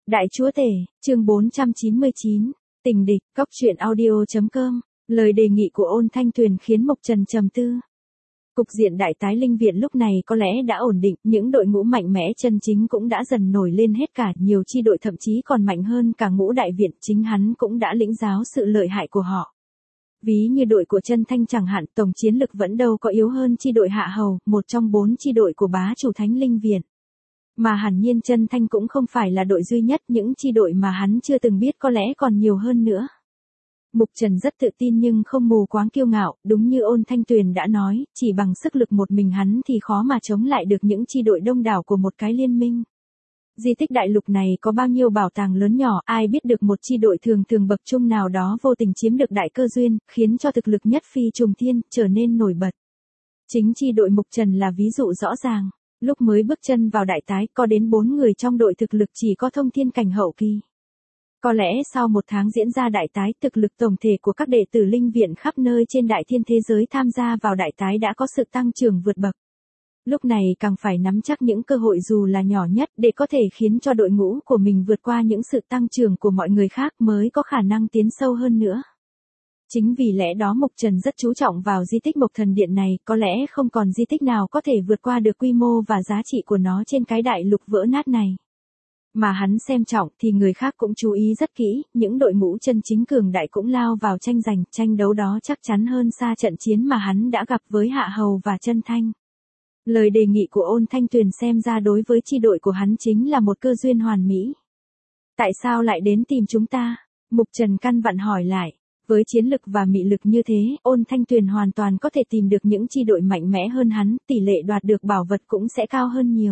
Đại chúa tể, chương 499, tình địch, cóc truyện audio.com, lời đề nghị của Ôn Thanh Tuyền khiến Mục Trần trầm tư. Cục diện đại tái linh viện lúc này có lẽ đã ổn định, những đội ngũ mạnh mẽ chân chính cũng đã dần nổi lên hết cả, nhiều chi đội thậm chí còn mạnh hơn cả ngũ đại viện, chính hắn cũng đã lĩnh giáo sự lợi hại của họ. Ví như đội của Chân Thanh chẳng hạn, tổng chiến lực vẫn đâu có yếu hơn chi đội Hạ Hầu, một trong 4 chi đội của bá chủ Thánh Linh Viện. Mà hẳn nhiên Chân Thanh cũng không phải là đội duy nhất, những chi đội mà hắn chưa từng biết có lẽ còn nhiều hơn nữa. Mục Trần rất tự tin nhưng không mù quáng kiêu ngạo, đúng như Ôn Thanh Tuyền đã nói, chỉ bằng sức lực một mình hắn thì khó mà chống lại được những chi đội đông đảo của một cái liên minh. Di tích đại lục này có bao nhiêu bảo tàng lớn nhỏ, ai biết được một chi đội thường thường bậc trung nào đó vô tình chiếm được đại cơ duyên, khiến cho thực lực nhất phi trùng thiên, trở nên nổi bật. Chính chi đội Mục Trần là ví dụ rõ ràng. Lúc mới bước chân vào đại tái, có đến 4 người trong đội thực lực chỉ có thông thiên cảnh hậu kỳ. Có lẽ sau một tháng diễn ra đại tái, thực lực tổng thể của các đệ tử linh viện khắp nơi trên đại thiên thế giới tham gia vào đại tái đã có sự tăng trưởng vượt bậc. Lúc này càng phải nắm chắc những cơ hội dù là nhỏ nhất để có thể khiến cho đội ngũ của mình vượt qua những sự tăng trưởng của mọi người khác mới có khả năng tiến sâu hơn nữa. Chính vì lẽ đó Mục Trần rất chú trọng vào di tích Mộc Thần Điện này, có lẽ không còn di tích nào có thể vượt qua được quy mô và giá trị của nó trên cái đại lục vỡ nát này. Mà hắn xem trọng thì người khác cũng chú ý rất kỹ, những đội ngũ chân chính cường đại cũng lao vào tranh giành, tranh đấu đó chắc chắn hơn xa trận chiến mà hắn đã gặp với Hạ Hầu và Chân Thanh. Lời đề nghị của Ôn Thanh Tuyền xem ra đối với chi đội của hắn chính là một cơ duyên hoàn mỹ. Tại sao lại đến tìm chúng ta? Mục Trần căn vặn hỏi lại. Với chiến lực và mị lực như thế, Ôn Thanh Tuyền hoàn toàn có thể tìm được những chi đội mạnh mẽ hơn hắn, tỷ lệ đoạt được bảo vật cũng sẽ cao hơn nhiều.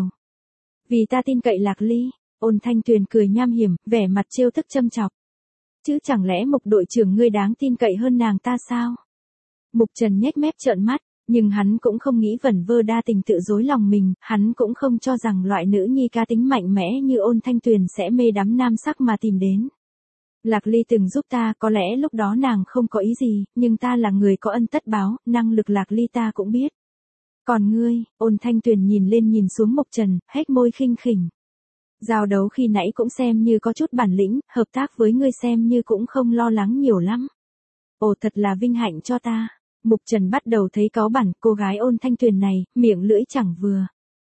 Vì ta tin cậy Lạc Ly, Ôn Thanh Tuyền cười nham hiểm, vẻ mặt trêu tức châm chọc. Chứ chẳng lẽ Mục đội trưởng ngươi đáng tin cậy hơn nàng ta sao? Mục Trần nhếch mép trợn mắt, nhưng hắn cũng không nghĩ vẩn vơ đa tình tự dối lòng mình, hắn cũng không cho rằng loại nữ nhi cá tính mạnh mẽ như Ôn Thanh Tuyền sẽ mê đắm nam sắc mà tìm đến. Lạc Ly từng giúp ta, có lẽ lúc đó nàng không có ý gì, nhưng ta là người có ân tất báo, năng lực Lạc Ly ta cũng biết. Còn ngươi, Ôn Thanh Tuyền nhìn lên nhìn xuống Mục Trần, hét môi khinh khỉnh. Giao đấu khi nãy cũng xem như có chút bản lĩnh, hợp tác với ngươi xem như cũng không lo lắng nhiều lắm. Ồ, thật là vinh hạnh cho ta. Mục Trần bắt đầu thấy cáu bẳn, cô gái Ôn Thanh Tuyền này, miệng lưỡi chẳng vừa.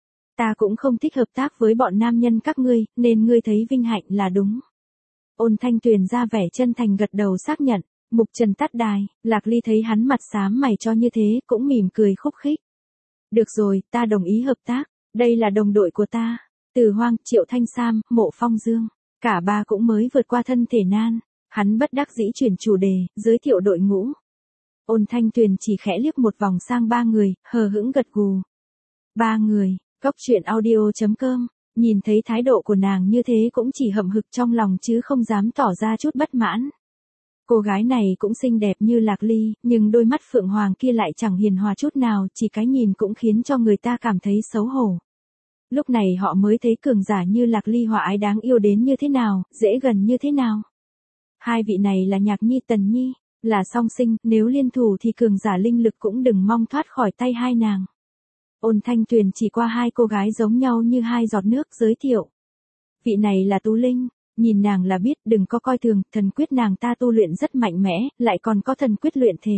Ta cũng không thích hợp tác với bọn nam nhân các ngươi, nên ngươi thấy vinh hạnh là đúng. Ôn Thanh Tuyền ra vẻ chân thành gật đầu xác nhận. Mục Trần tắt đài, Lạc Ly thấy hắn mặt xám mày cho như thế, cũng mỉm cười khúc khích. Được rồi, ta đồng ý hợp tác, đây là đồng đội của ta. Từ Hoang, Triệu Thanh Sam, Mộ Phong Dương, cả ba cũng mới vượt qua thân thể nan. Hắn bất đắc dĩ chuyển chủ đề, giới thiệu đội ngũ. Ôn Thanh Tuyền chỉ khẽ liếc một vòng sang 3 người, hờ hững gật gù. 3 người, cóc truyện audio.com. Nhìn thấy thái độ của nàng như thế cũng chỉ hậm hực trong lòng chứ không dám tỏ ra chút bất mãn. Cô gái này cũng xinh đẹp như Lạc Ly, nhưng đôi mắt phượng hoàng kia lại chẳng hiền hòa chút nào, chỉ cái nhìn cũng khiến cho người ta cảm thấy xấu hổ. Lúc này họ mới thấy cường giả như Lạc Ly hòa ái đáng yêu đến như thế nào, dễ gần như thế nào. Hai vị này là Nhạc Nhi Tần Nhi, là song sinh, nếu liên thủ thì cường giả linh lực cũng đừng mong thoát khỏi tay hai nàng. Ôn Thanh Tuyền chỉ qua hai cô gái giống nhau như hai giọt nước giới thiệu. Vị này là Tú Linh, nhìn nàng là biết, đừng có coi thường, thần quyết nàng ta tu luyện rất mạnh mẽ, lại còn có thần quyết luyện thể.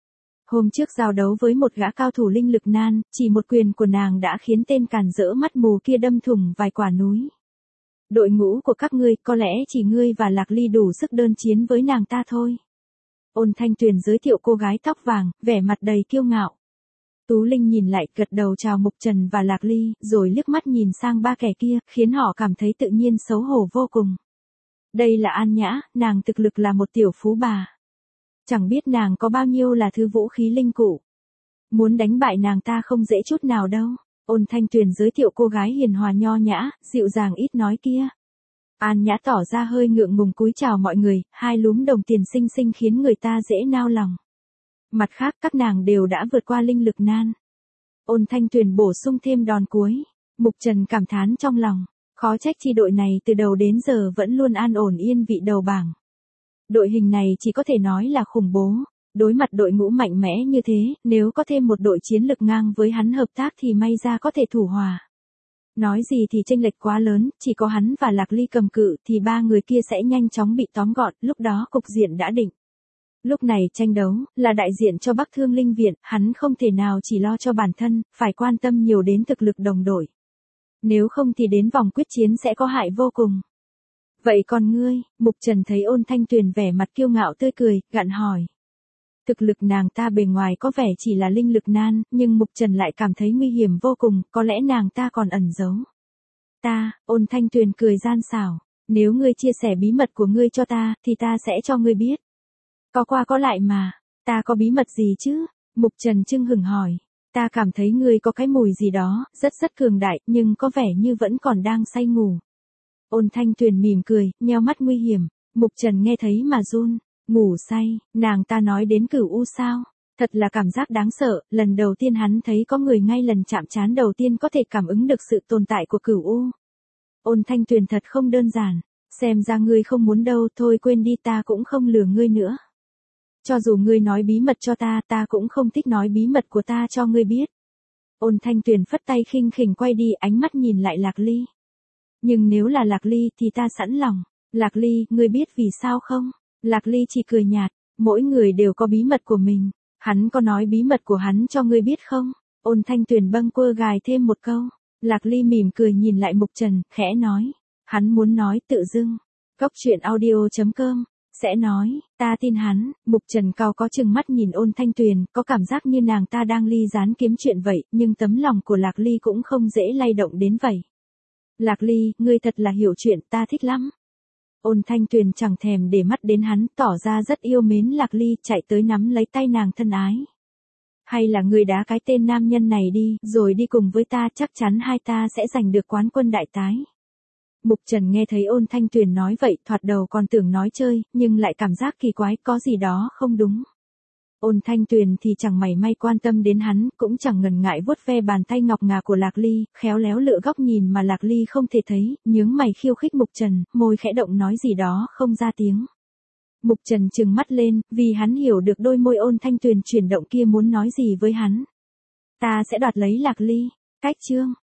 Hôm trước giao đấu với một gã cao thủ linh lực nan, chỉ một quyền của nàng đã khiến tên càn rỡ mắt mù kia đâm thủng vài quả núi. Đội ngũ của các ngươi, có lẽ chỉ ngươi và Lạc Ly đủ sức đơn chiến với nàng ta thôi. Ôn Thanh Tuyền giới thiệu cô gái tóc vàng, vẻ mặt đầy kiêu ngạo. Tú Linh nhìn lại, gật đầu chào Mục Trần và Lạc Ly, rồi liếc mắt nhìn sang ba kẻ kia, khiến họ cảm thấy tự nhiên xấu hổ vô cùng. Đây là An Nhã, nàng thực lực là một tiểu phú bà. Chẳng biết nàng có bao nhiêu là thứ vũ khí linh cụ. Muốn đánh bại nàng ta không dễ chút nào đâu. Ôn Thanh Tuyền giới thiệu cô gái hiền hòa nho nhã, dịu dàng ít nói kia. An Nhã tỏ ra hơi ngượng ngùng cúi chào mọi người, hai lúm đồng tiền xinh xinh khiến người ta dễ nao lòng. Mặt khác các nàng đều đã vượt qua linh lực nan. Ôn Thanh Tuyền bổ sung thêm đòn cuối. Mục Trần cảm thán trong lòng. Khó trách chi đội này từ đầu đến giờ vẫn luôn an ổn yên vị đầu bảng. Đội hình này chỉ có thể nói là khủng bố. Đối mặt đội ngũ mạnh mẽ như thế, nếu có thêm một đội chiến lực ngang với hắn hợp tác thì may ra có thể thủ hòa. Nói gì thì chênh lệch quá lớn, chỉ có hắn và Lạc Ly cầm cự thì ba người kia sẽ nhanh chóng bị tóm gọn, lúc đó cục diện đã định. Lúc này tranh đấu, là đại diện cho Bắc Thương Linh Viện, hắn không thể nào chỉ lo cho bản thân, phải quan tâm nhiều đến thực lực đồng đội. Nếu không thì đến vòng quyết chiến sẽ có hại vô cùng. Vậy còn ngươi, Mục Trần thấy Ôn Thanh Tuyền vẻ mặt kiêu ngạo tươi cười, gạn hỏi. Thực lực nàng ta bề ngoài có vẻ chỉ là linh lực nan, nhưng Mục Trần lại cảm thấy nguy hiểm vô cùng, có lẽ nàng ta còn ẩn giấu. Ôn Thanh Tuyền cười gian xảo, nếu ngươi chia sẻ bí mật của ngươi cho ta, thì ta sẽ cho ngươi biết. Có qua có lại mà, ta có bí mật gì chứ? Mục Trần chưng hửng hỏi. Ta cảm thấy ngươi có cái mùi gì đó, rất cường đại, nhưng có vẻ như vẫn còn đang say ngủ. Ôn Thanh Tuyền mỉm cười, nheo mắt nguy hiểm. Mục Trần nghe thấy mà run. Ngủ say, nàng ta nói đến Cửu U sao? Thật là cảm giác đáng sợ, lần đầu tiên hắn thấy có người ngay lần chạm trán đầu tiên có thể cảm ứng được sự tồn tại của Cửu U. Ôn Thanh Tuyền thật không đơn giản, xem ra ngươi không muốn đâu, thôi quên đi, ta cũng không lừa ngươi nữa. Cho dù ngươi nói bí mật cho ta, ta cũng không thích nói bí mật của ta cho ngươi biết. Ôn Thanh Tuyền phất tay khinh khỉnh quay đi, ánh mắt nhìn lại Lạc Ly. Nhưng nếu là Lạc Ly thì ta sẵn lòng. Lạc Ly, ngươi biết vì sao không? Lạc Ly chỉ cười nhạt, mỗi người đều có bí mật của mình. Hắn có nói bí mật của hắn cho ngươi biết không? Ôn Thanh Tuyền bâng quơ gài thêm một câu. Lạc Ly mỉm cười nhìn lại Mục Trần, khẽ nói. Hắn muốn nói tự dưng. Góc truyện audio.com sẽ nói, ta tin hắn. Mục Trần cao có chừng mắt nhìn Ôn Thanh Tuyền, có cảm giác như nàng ta đang ly gián kiếm chuyện vậy, nhưng tấm lòng của Lạc Ly cũng không dễ lay động đến vậy. Lạc Ly, ngươi thật là hiểu chuyện, ta thích lắm. Ôn Thanh Tuyền chẳng thèm để mắt đến hắn, tỏ ra rất yêu mến Lạc Ly, chạy tới nắm lấy tay nàng thân ái. Hay là ngươi đá cái tên nam nhân này đi, rồi đi cùng với ta, chắc chắn hai ta sẽ giành được quán quân đại tái. Mục Trần nghe thấy Ôn Thanh Tuyền nói vậy, thoạt đầu còn tưởng nói chơi, nhưng lại cảm giác kỳ quái, có gì đó không đúng. Ôn Thanh Tuyền thì chẳng mảy may quan tâm đến hắn, cũng chẳng ngần ngại vuốt ve bàn tay ngọc ngà của Lạc Ly, khéo léo lựa góc nhìn mà Lạc Ly không thể thấy, nhướng mày khiêu khích Mục Trần, môi khẽ động nói gì đó không ra tiếng. Mục Trần trừng mắt lên, vì hắn hiểu được đôi môi Ôn Thanh Tuyền chuyển động kia muốn nói gì với hắn. Ta sẽ đoạt lấy Lạc Ly. Cách chương